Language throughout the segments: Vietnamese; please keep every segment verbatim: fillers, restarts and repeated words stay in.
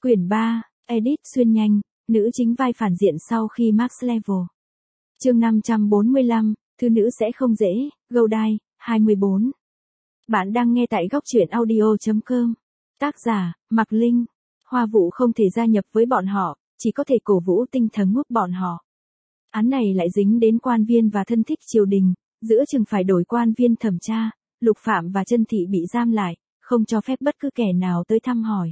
Quyển ba, Edit xuyên nhanh, nữ chính vai phản diện sau khi Max Level. Chương năm trăm bốn mươi lăm, thư nữ sẽ không dễ, Goldie, hai mươi bốn. Bạn đang nghe tại góc truyện audio chấm com. Tác giả, Mạc Linh. Hoa Vũ không thể gia nhập với bọn họ, chỉ có thể cổ vũ tinh thần giúp bọn họ. Án này lại dính đến quan viên và thân thích triều đình, giữa chừng phải đổi quan viên thẩm tra, Lục Phạm và Chân Thị bị giam lại, không cho phép bất cứ kẻ nào tới thăm hỏi.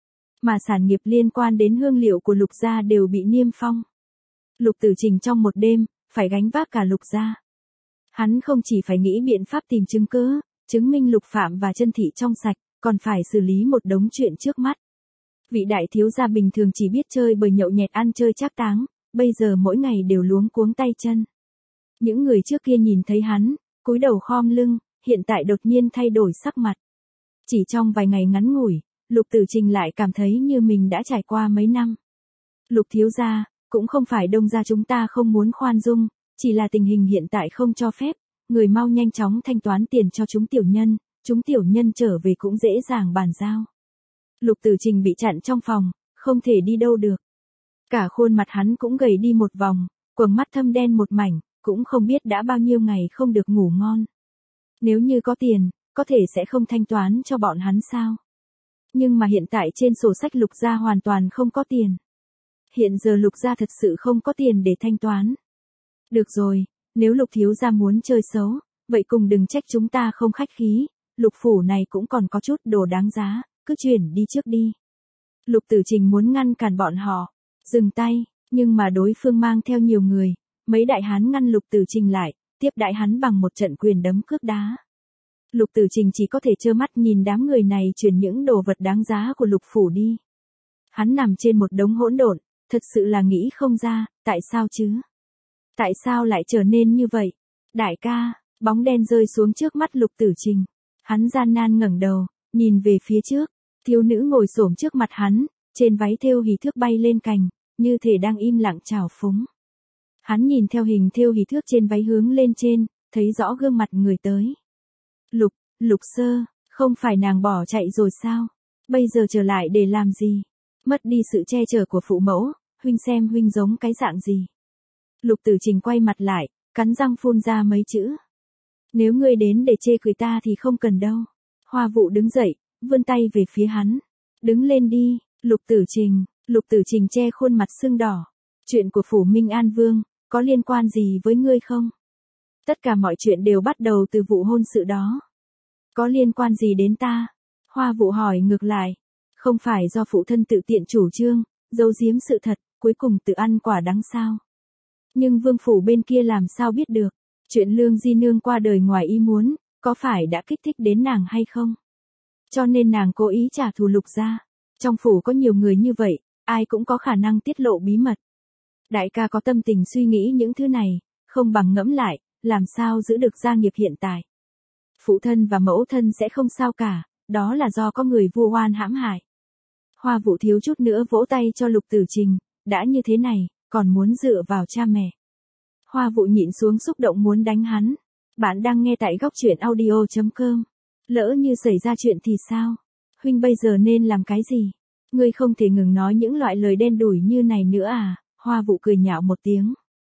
Mà sản nghiệp liên quan đến hương liệu của Lục gia đều bị niêm phong. Lục Tử Trình trong một đêm, phải gánh vác cả Lục gia. Hắn không chỉ phải nghĩ biện pháp tìm chứng cứ, chứng minh Lục Phạm và Chân Thị trong sạch, còn phải xử lý một đống chuyện trước mắt. Vị đại thiếu gia bình thường chỉ biết chơi bời nhậu nhẹt ăn chơi trác táng, bây giờ mỗi ngày đều luống cuống tay chân. Những người trước kia nhìn thấy hắn, cúi đầu khom lưng, hiện tại đột nhiên thay đổi sắc mặt. Chỉ trong vài ngày ngắn ngủi, Lục Tử Trình lại cảm thấy như mình đã trải qua mấy năm. Lục thiếu gia, cũng không phải Đông gia chúng ta không muốn khoan dung, chỉ là tình hình hiện tại không cho phép, người mau nhanh chóng thanh toán tiền cho chúng tiểu nhân, chúng tiểu nhân trở về cũng dễ dàng bàn giao. Lục Tử Trình bị chặn trong phòng, không thể đi đâu được. Cả khuôn mặt hắn cũng gầy đi một vòng, quầng mắt thâm đen một mảnh, cũng không biết đã bao nhiêu ngày không được ngủ ngon. Nếu như có tiền, có thể sẽ không thanh toán cho bọn hắn sao? Nhưng mà hiện tại trên sổ sách Lục gia hoàn toàn không có tiền. Hiện giờ Lục gia thật sự không có tiền để thanh toán. Được rồi, nếu Lục thiếu gia muốn chơi xấu, vậy cùng đừng trách chúng ta không khách khí, Lục phủ này cũng còn có chút đồ đáng giá, cứ chuyển đi trước đi. Lục Tử Trình muốn ngăn cản bọn họ, dừng tay, nhưng mà đối phương mang theo nhiều người, mấy đại hán ngăn Lục Tử Trình lại, tiếp đãi hắn bằng một trận quyền đấm cước đá. Lục Tử Trình chỉ có thể trơ mắt nhìn đám người này chuyển những đồ vật đáng giá của Lục phủ đi. Hắn nằm trên một đống hỗn độn, thật sự là nghĩ không ra, tại sao chứ? Tại sao lại trở nên như vậy? Đại ca, bóng đen rơi xuống trước mắt Lục Tử Trình. Hắn gian nan ngẩng đầu, nhìn về phía trước, thiếu nữ ngồi xổm trước mặt hắn, trên váy thêu hỉ thước bay lên cành, như thể đang im lặng chào phúng. Hắn nhìn theo hình thêu hỉ thước trên váy hướng lên trên, thấy rõ gương mặt người tới. Lục, Lục Sơ, không phải nàng bỏ chạy rồi sao? Bây giờ trở lại để làm gì? Mất đi sự che chở của phụ mẫu, huynh xem huynh giống cái dạng gì? Lục Tử Trình quay mặt lại, cắn răng phun ra mấy chữ. Nếu ngươi đến để chê cười ta thì không cần đâu. Hoa Vũ đứng dậy, vươn tay về phía hắn. Đứng lên đi, Lục Tử Trình. Lục Tử Trình che khuôn mặt sưng đỏ. Chuyện của phủ Minh An Vương, có liên quan gì với ngươi không? Tất cả mọi chuyện đều bắt đầu từ vụ hôn sự đó. Có liên quan gì đến ta? Hoa Vũ hỏi ngược lại. Không phải do phụ thân tự tiện chủ trương, giấu giếm sự thật, cuối cùng tự ăn quả đắng sao? Nhưng vương phủ bên kia làm sao biết được? Chuyện Lương Di Nương qua đời ngoài ý muốn, có phải đã kích thích đến nàng hay không? Cho nên nàng cố ý trả thù Lục gia. Trong phủ có nhiều người như vậy, ai cũng có khả năng tiết lộ bí mật. Đại ca có tâm tình suy nghĩ những thứ này, không bằng ngẫm lại, làm sao giữ được gia nghiệp hiện tại. Phụ thân và mẫu thân sẽ không sao cả, đó là do có người vu oan hãm hại. Hoa Vũ thiếu chút nữa vỗ tay cho Lục Tử Trình, đã như thế này, còn muốn dựa vào cha mẹ. Hoa Vũ nhịn xuống xúc động muốn đánh hắn. Bạn đang nghe tại góc truyện audio chấm com. Lỡ như xảy ra chuyện thì sao? Huynh bây giờ nên làm cái gì? Ngươi không thể ngừng nói những loại lời đen đủi như này nữa à? Hoa Vũ cười nhạo một tiếng.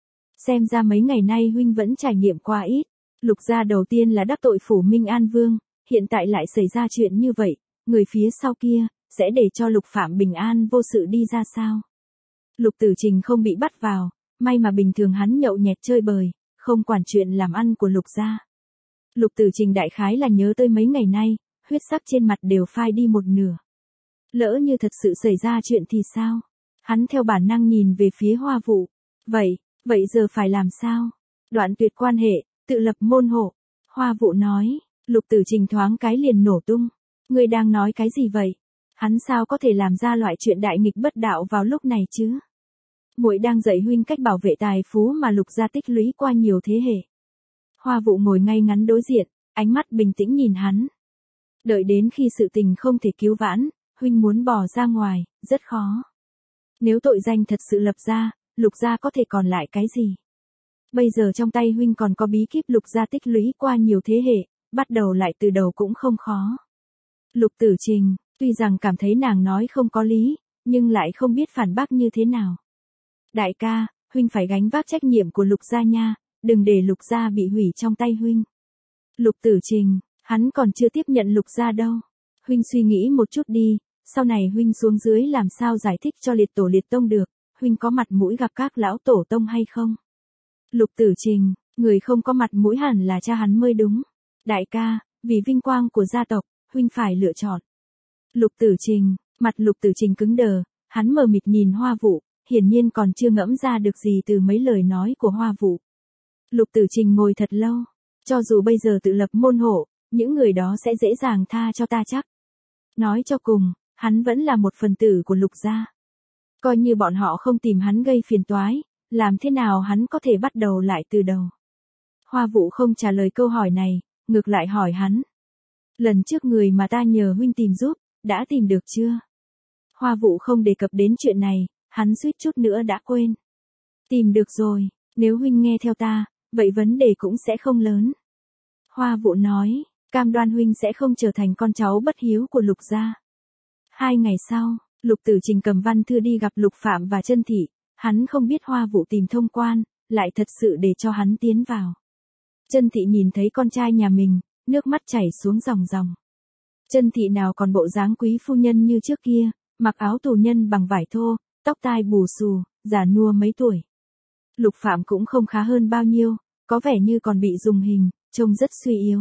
Xem ra mấy ngày nay huynh vẫn trải nghiệm qua ít. Lục gia đầu tiên là đắc tội phủ Minh An Vương, hiện tại lại xảy ra chuyện như vậy, người phía sau kia, sẽ để cho Lục Phạm bình an vô sự đi ra sao? Lục Tử Trình không bị bắt vào, may mà bình thường hắn nhậu nhẹt chơi bời, không quản chuyện làm ăn của Lục gia. Lục Tử Trình đại khái là nhớ tới mấy ngày nay, huyết sắc trên mặt đều phai đi một nửa. Lỡ như thật sự xảy ra chuyện thì sao? Hắn theo bản năng nhìn về phía Hoa Vũ. Vậy, vậy giờ phải làm sao? Đoạn tuyệt quan hệ, tự lập môn hộ. Hoa Vũ nói, Lục Tử Trình thoáng cái liền nổ tung. Ngươi đang nói cái gì vậy? Hắn sao có thể làm ra loại chuyện đại nghịch bất đạo vào lúc này chứ? Muội đang dạy huynh cách bảo vệ tài phú mà Lục gia tích lũy qua nhiều thế hệ. Hoa Vũ ngồi ngay ngắn đối diện, ánh mắt bình tĩnh nhìn hắn. Đợi đến khi sự tình không thể cứu vãn, huynh muốn bỏ ra ngoài, rất khó. Nếu tội danh thật sự lập ra, Lục gia có thể còn lại cái gì? Bây giờ trong tay huynh còn có bí kíp Lục gia tích lũy qua nhiều thế hệ, bắt đầu lại từ đầu cũng không khó. Lục Tử Trình, tuy rằng cảm thấy nàng nói không có lý, nhưng lại không biết phản bác như thế nào. Đại ca, huynh phải gánh vác trách nhiệm của Lục gia nha, đừng để Lục gia bị hủy trong tay huynh. Lục Tử Trình, hắn còn chưa tiếp nhận Lục gia đâu. Huynh suy nghĩ một chút đi, sau này huynh xuống dưới làm sao giải thích cho liệt tổ liệt tông được, huynh có mặt mũi gặp các lão tổ tông hay không? Lục Tử Trình, người không có mặt mũi hẳn là cha hắn mới đúng. Đại ca, vì vinh quang của gia tộc, huynh phải lựa chọn. Lục Tử Trình, mặt Lục Tử Trình cứng đờ, hắn mờ mịt nhìn Hoa Vũ, hiển nhiên còn chưa ngẫm ra được gì từ mấy lời nói của Hoa Vũ. Lục Tử Trình ngồi thật lâu, cho dù bây giờ tự lập môn hộ, những người đó sẽ dễ dàng tha cho ta chắc. Nói cho cùng, hắn vẫn là một phần tử của Lục gia. Coi như bọn họ không tìm hắn gây phiền toái, làm thế nào hắn có thể bắt đầu lại từ đầu. Hoa Vũ không trả lời câu hỏi này, ngược lại hỏi hắn. Lần trước người mà ta nhờ huynh tìm giúp, đã tìm được chưa? Hoa Vũ không đề cập đến chuyện này, hắn suýt chút nữa đã quên. Tìm được rồi, nếu huynh nghe theo ta, vậy vấn đề cũng sẽ không lớn. Hoa Vũ nói, cam đoan huynh sẽ không trở thành con cháu bất hiếu của Lục gia. Hai ngày sau, Lục Tử Trình cầm văn thư đi gặp Lục Phạm và Chân Thị, hắn không biết Hoa Vũ tìm thông quan, lại thật sự để cho hắn tiến vào. Chân Thị nhìn thấy con trai nhà mình, nước mắt chảy xuống ròng ròng. Chân Thị nào còn bộ dáng quý phu nhân như trước kia, mặc áo tù nhân bằng vải thô, tóc tai bù xù, già nua mấy tuổi. Lục Phạm cũng không khá hơn bao nhiêu, có vẻ như còn bị dùng hình, trông rất suy yếu.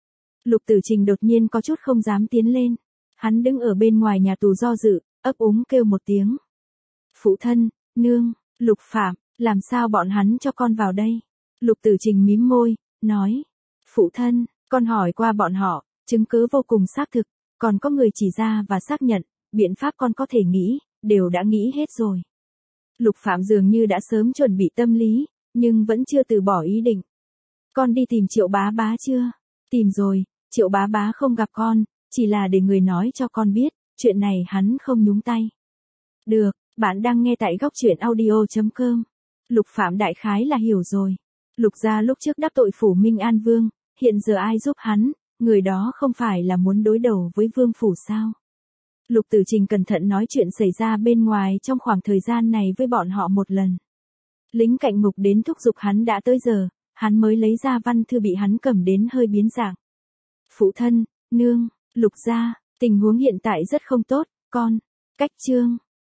Lục Tử Trình đột nhiên có chút không dám tiến lên. Hắn đứng ở bên ngoài nhà tù do dự, ấp úng kêu một tiếng. Phụ thân, nương, Lục Phạm, làm sao bọn hắn cho con vào đây? Lục Tử Trình mím môi, nói. Phụ thân, con hỏi qua bọn họ, chứng cứ vô cùng xác thực, còn có người chỉ ra và xác nhận, biện pháp con có thể nghĩ, đều đã nghĩ hết rồi. Lục Phạm dường như đã sớm chuẩn bị tâm lý, nhưng vẫn chưa từ bỏ ý định. Con đi tìm Triệu Bá Bá chưa? Tìm rồi, Triệu Bá Bá không gặp con, chỉ là để người nói cho con biết, chuyện này hắn không nhúng tay. Được, bạn đang nghe tại góc truyện audio chấm com. Lục Phạm đại khái là hiểu rồi. Lục gia lúc trước đắc tội phủ Minh An Vương, hiện giờ ai giúp hắn, người đó không phải là muốn đối đầu với Vương phủ sao? Lục Tử Trình cẩn thận nói chuyện xảy ra bên ngoài trong khoảng thời gian này với bọn họ một lần. Lính cạnh ngục đến thúc giục hắn đã tới giờ, hắn mới lấy ra văn thư bị hắn cầm đến hơi biến dạng. Phụ thân, nương, Lục gia, tình huống hiện tại rất không tốt, con, cách chương.